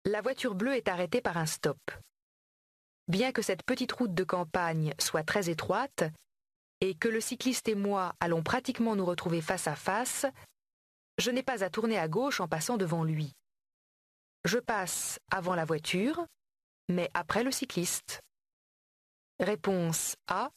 La voiture bleue est arrêtée par un stop. Bien que cette petite route de campagne soit très étroite et que le cycliste et moi allons pratiquement nous retrouver face à face, je n'ai pas à tourner à gauche en passant devant lui. Je passe avant la voiture, mais après le cycliste. Réponse A.